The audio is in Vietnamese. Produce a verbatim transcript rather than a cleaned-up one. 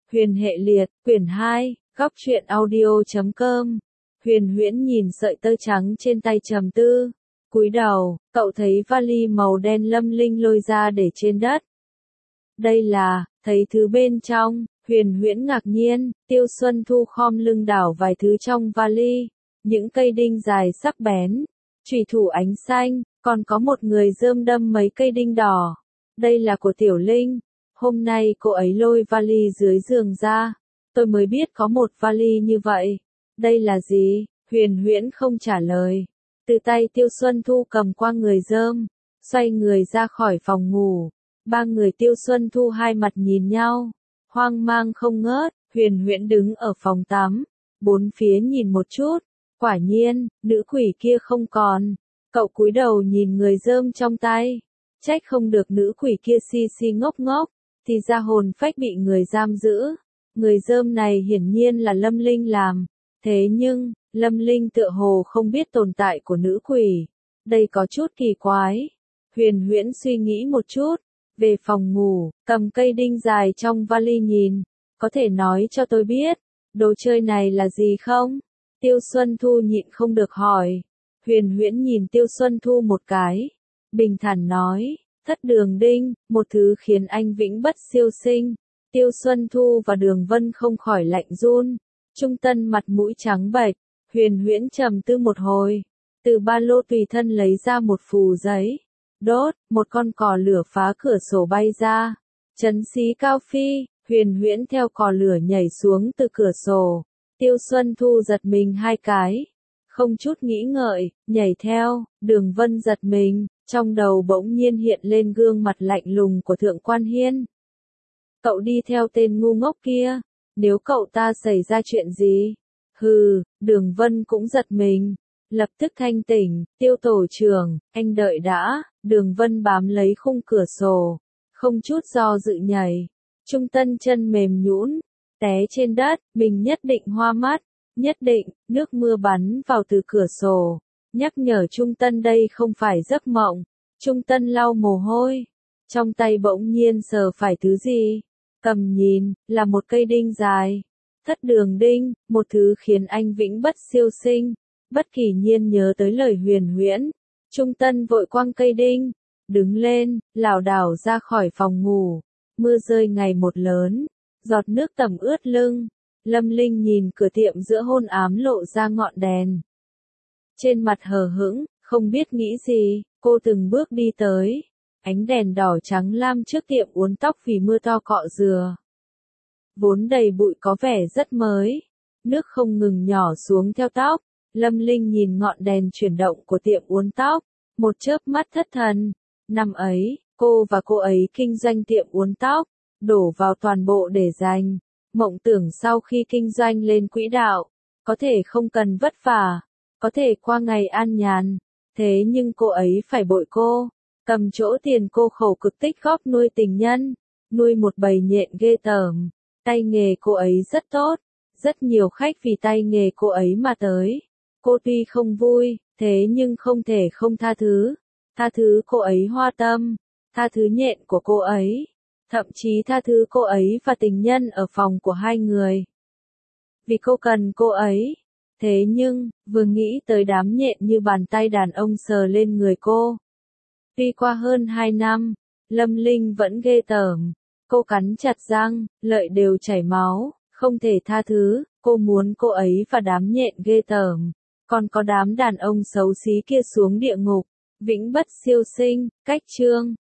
Huyền hệ liệt, quyển hai, góc truyện audio chấm com. Huyền Huyễn nhìn sợi tơ trắng trên tay trầm tư. Cúi đầu, cậu thấy vali màu đen Lâm Linh lôi ra để trên đất. Đây là, thấy thứ bên trong, Huyền Huyễn ngạc nhiên, Tiêu Xuân Thu khom lưng đảo vài thứ trong vali. Những cây đinh dài sắc bén, chùy thủ ánh xanh, còn có một người rơm đâm mấy cây đinh đỏ. Đây là của Tiểu Linh. Hôm nay cô ấy lôi vali dưới giường ra. Tôi mới biết có một vali như vậy. Đây là gì? Huyền Huyễn không trả lời. Từ tay Tiêu Xuân Thu cầm qua người rơm, xoay người ra khỏi phòng ngủ. Ba người Tiêu Xuân Thu hai mặt nhìn nhau, hoang mang không ngớt. Huyền Huyễn đứng ở phòng tắm, bốn phía nhìn một chút. Quả nhiên, nữ quỷ kia không còn. Cậu cúi đầu nhìn người rơm trong tay. Trách không được nữ quỷ kia si si ngốc ngốc, thì ra hồn phách bị người giam giữ. Người rơm này hiển nhiên là Lâm Linh làm. Thế nhưng, Lâm Linh tựa hồ không biết tồn tại của nữ quỷ. Đây có chút kỳ quái. Huyền Huyễn suy nghĩ một chút. Về phòng ngủ, cầm cây đinh dài trong vali nhìn. Có thể nói cho tôi biết, đồ chơi này là gì không? Tiêu Xuân Thu nhịn không được hỏi. Huyền Huyễn nhìn Tiêu Xuân Thu một cái. Bình thản nói, thất đường đinh, một thứ khiến anh vĩnh bất siêu sinh. Tiêu Xuân Thu và Đường Vân không khỏi lạnh run. Trung Tân mặt mũi trắng bệch. Huyền Huyễn trầm tư một hồi. Từ ba lô tùy thân lấy ra một phù giấy. Đốt, một con cò lửa phá cửa sổ bay ra. Trấn xí cao phi, Huyền Huyễn theo cò lửa nhảy xuống từ cửa sổ. Tiêu Xuân Thu giật mình hai cái. Không chút nghĩ ngợi, nhảy theo. Đường Vân giật mình, trong đầu bỗng nhiên hiện lên gương mặt lạnh lùng của Thượng Quan Hiên. Cậu đi theo tên ngu ngốc kia, nếu cậu ta xảy ra chuyện gì? Hừ, Đường Vân cũng giật mình, lập tức thanh tỉnh. Tiêu tổ trưởng, anh đợi đã. Đường Vân bám lấy khung cửa sổ, không chút do dự nhảy. Trung Tân chân mềm nhũn, té trên đất. Mình nhất định hoa mắt, nhất định. Nước mưa bắn vào từ cửa sổ, nhắc nhở Trung Tân đây không phải giấc mộng. Trung Tân lau mồ hôi, trong tay bỗng nhiên sờ phải thứ gì. Cầm nhìn, là một cây đinh dài. Thất đường đinh, một thứ khiến anh vĩnh bất siêu sinh. Bất kỳ nhiên nhớ tới lời Huyền Huyễn. Trung Tân vội quăng cây đinh, đứng lên, lảo đảo ra khỏi phòng ngủ. Mưa rơi ngày một lớn, giọt nước tẩm ướt lưng. Lâm Linh nhìn cửa tiệm giữa hôn ám lộ ra ngọn đèn. Trên mặt hờ hững, không biết nghĩ gì, cô từng bước đi tới. Ánh đèn đỏ trắng lam trước tiệm uốn tóc vì mưa to cọ dừa. Vốn đầy bụi có vẻ rất mới. Nước không ngừng nhỏ xuống theo tóc. Lâm Linh nhìn ngọn đèn chuyển động của tiệm uốn tóc. Một chớp mắt thất thần. Năm ấy, cô và cô ấy kinh doanh tiệm uốn tóc. Đổ vào toàn bộ để dành. Mộng tưởng sau khi kinh doanh lên quỹ đạo. Có thể không cần vất vả. Có thể qua ngày an nhàn. Thế nhưng cô ấy phải bội cô. Cầm chỗ tiền cô khổ cực tích góp nuôi tình nhân. Nuôi một bầy nhện ghê tởm. Tay nghề cô ấy rất tốt. Rất nhiều khách vì tay nghề cô ấy mà tới. Cô tuy không vui, thế nhưng không thể không tha thứ. Tha thứ cô ấy hoa tâm. Tha thứ nhện của cô ấy. Thậm chí tha thứ cô ấy và tình nhân ở phòng của hai người. Vì cô cần cô ấy. Thế nhưng, vừa nghĩ tới đám nhện như bàn tay đàn ông sờ lên người cô. Tuy qua hơn hai năm, Lâm Linh vẫn ghê tởm. Cô cắn chặt răng, lợi đều chảy máu, không thể tha thứ. Cô muốn cô ấy và đám nhện ghê tởm. Còn có đám đàn ông xấu xí kia xuống địa ngục. Vĩnh bất siêu sinh, cách chương.